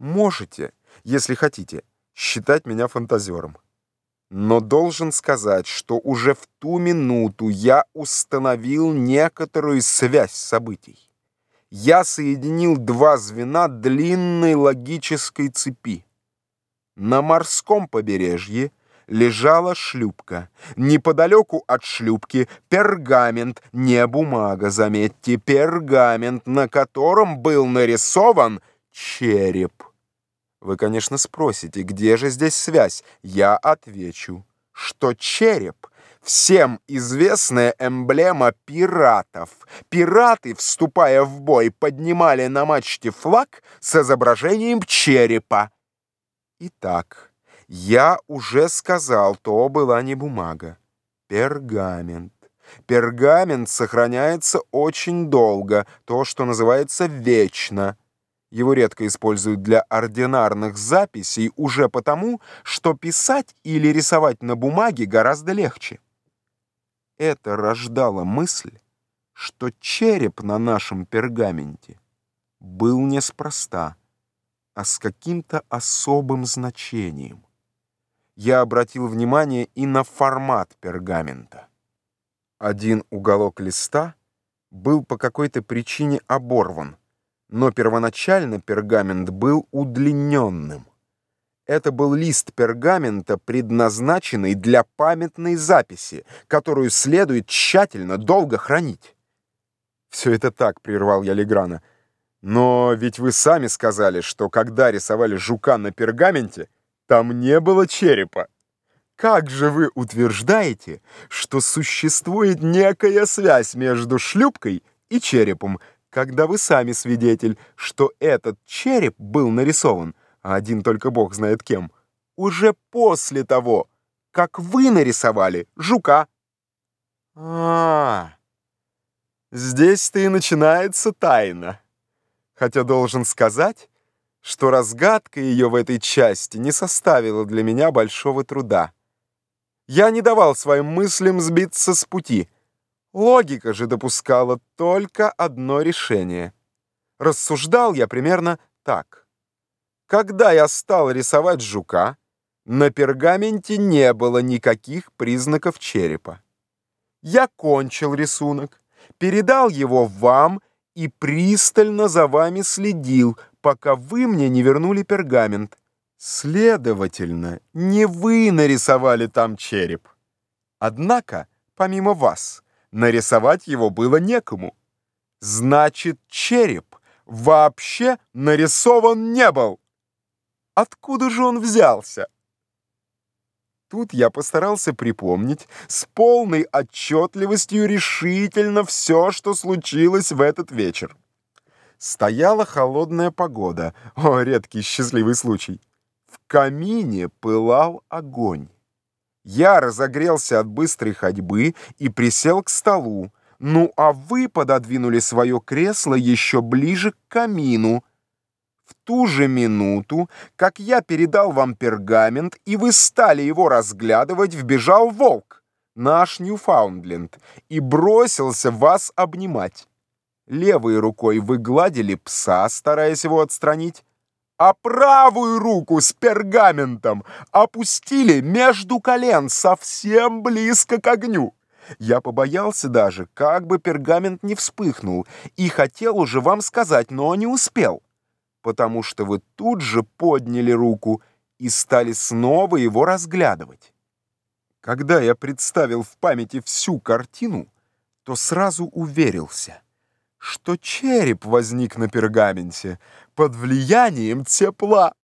Можете, если хотите, считать меня фантазером. Но должен сказать, что уже в ту минуту я установил некоторую связь событий. Я соединил два звена длинной логической цепи. На морском побережье лежала шлюпка. Неподалеку от шлюпки пергамент, не бумага, заметьте, пергамент, на котором был нарисован череп. Вы, конечно, спросите, где же здесь связь? Я отвечу, что череп — всем известная эмблема пиратов. Пираты, вступая в бой, поднимали на мачте флаг с изображением черепа. Итак, я уже сказал, то была не бумага, пергамент. Пергамент сохраняется очень долго, то, что называется вечно. Его редко используют для ординарных записей уже потому, что писать или рисовать на бумаге гораздо легче. Это рождало мысль, что череп на нашем пергаменте был неспроста, а с каким-то особым значением. Я обратил внимание и на формат пергамента. Один уголок листа был по какой-то причине оборван, но первоначально пергамент был удлиненным. Это был лист пергамента, предназначенный для памятной записи, которую следует тщательно, долго хранить. «Все это так», — прервал я Леграна. «Но ведь вы сами сказали, что когда рисовали жука на пергаменте, там не было черепа. Как же вы утверждаете, что существует некая связь между шлюпкой и черепом, когда вы сами свидетель, что этот череп был нарисован, а один только Бог знает кем, уже после того, как вы нарисовали жука?» Здесь-то и начинается тайна. Хотя должен сказать, что разгадка ее в этой части не составила для меня большого труда. Я не давал своим мыслям сбиться с пути. Логика же допускала только одно решение. Рассуждал я примерно так. Когда я стал рисовать жука, на пергаменте не было никаких признаков черепа. Я кончил рисунок, передал его вам и пристально за вами следил, пока вы мне не вернули пергамент. Следовательно, не вы нарисовали там череп. Однако, помимо вас, нарисовать его было некому. Значит, череп вообще нарисован не был. Откуда же он взялся? Тут я постарался припомнить с полной отчетливостью решительно все, что случилось в этот вечер. Стояла холодная погода. О, редкий счастливый случай. В камине пылал огонь. Я разогрелся от быстрой ходьбы и присел к столу. Ну, а вы пододвинули свое кресло еще ближе к камину. В ту же минуту, как я передал вам пергамент, и вы стали его разглядывать, вбежал волк, наш Ньюфаундленд, и бросился вас обнимать. Левой рукой вы гладили пса, стараясь его отстранить, а правую руку с пергаментом опустили между колен, совсем близко к огню. Я побоялся даже, как бы пергамент не вспыхнул, и хотел уже вам сказать, но не успел, потому что вы тут же подняли руку и стали снова его разглядывать. Когда я представил в памяти всю картину, то сразу уверился, что череп возник на пергаменте под влиянием тепла.